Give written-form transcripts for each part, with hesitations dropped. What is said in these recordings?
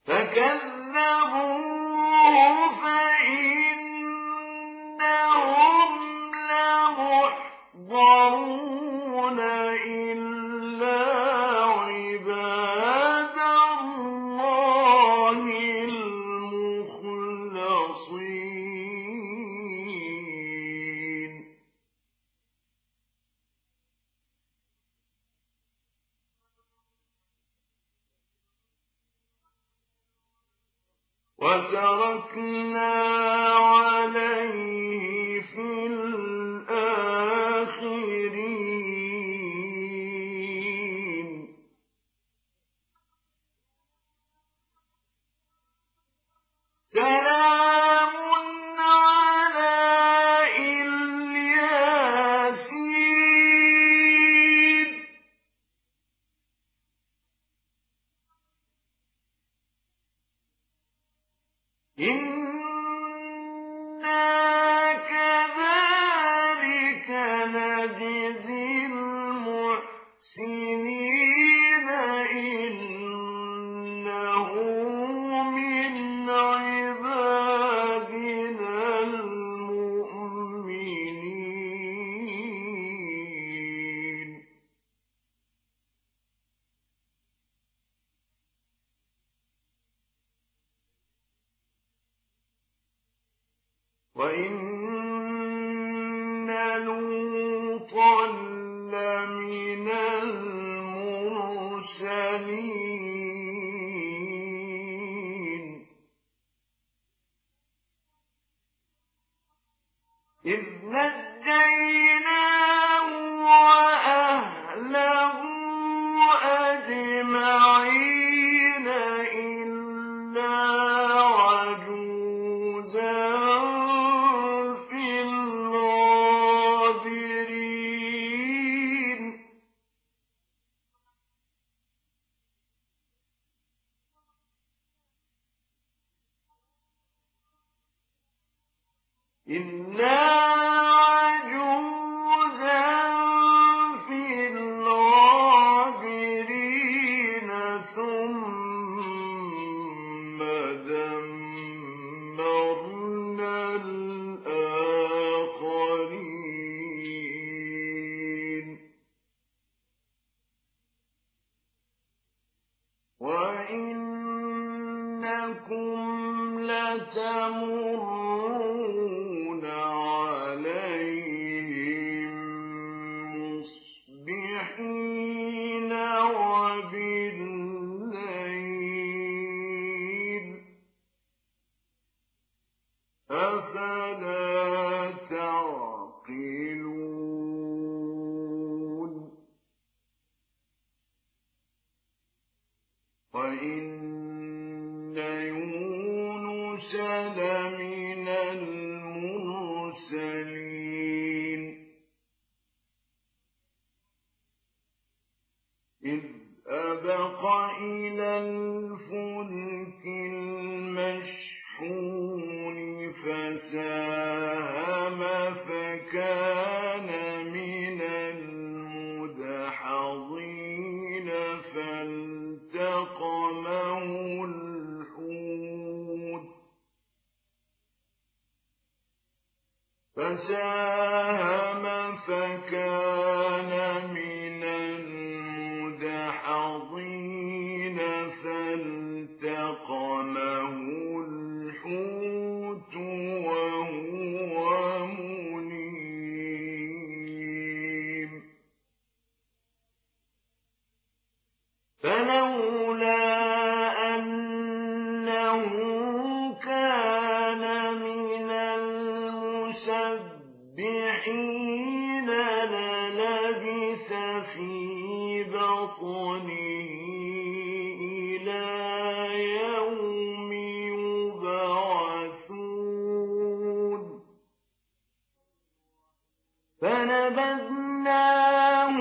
فكذبوه فإنهم لمحضرون إلا عباد الله المخلصين. وتركنا عليه في الآخرين. سلام على الياسين. إنا كذلك نجزي المحسنين إنه من عبادنا المؤمنين. وإن لوطا لمن المرسلين إذ نجيناه وأهله أجمعين إلا عجوزا في الغابرين. إلا عجوزا في الغابرين ثم دمرنا الآخرين. وإنكم لتمرون عليهم مصبحين وبالليل أفلا تعقلون. وإن يونس لمن المرسلين إذ أبق إلى الفلك المشحون فساهم فكان من المدحضين فالتقمه الحوت من المدحضين فالتقمه الحوت وهو مليم. فلولا أنه كان من المسبحين للبث في بطنه إلى يوم يبعثون. فنبذناه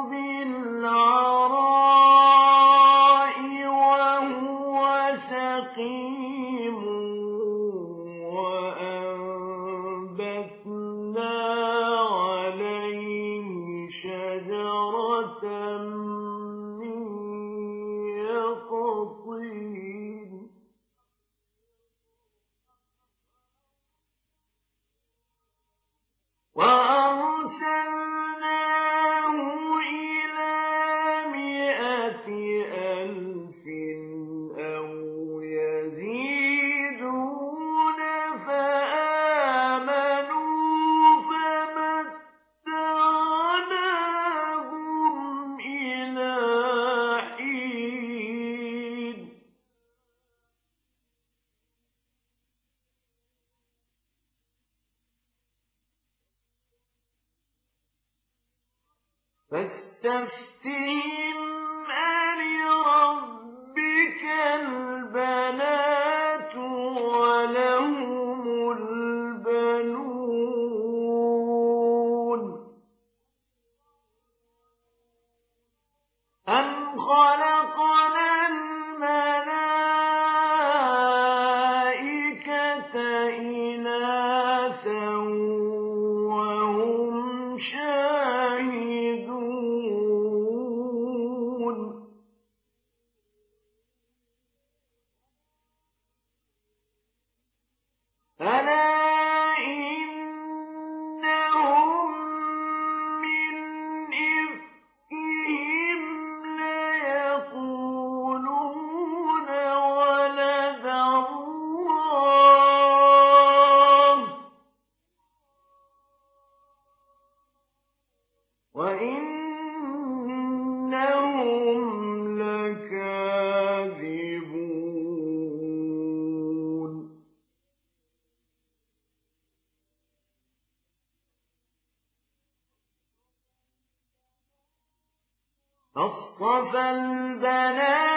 بالعراء وهو سقيم وأنبتنا عليه شجرة من يقطين فاستفتهم ألربك البنات ولهم البنون أم خلقنا الملائكة إناثا وهم شاهدون ألا إنهم من إفكهم ليقولون ولد الله وإنهم لكاذبون أصطفى البنات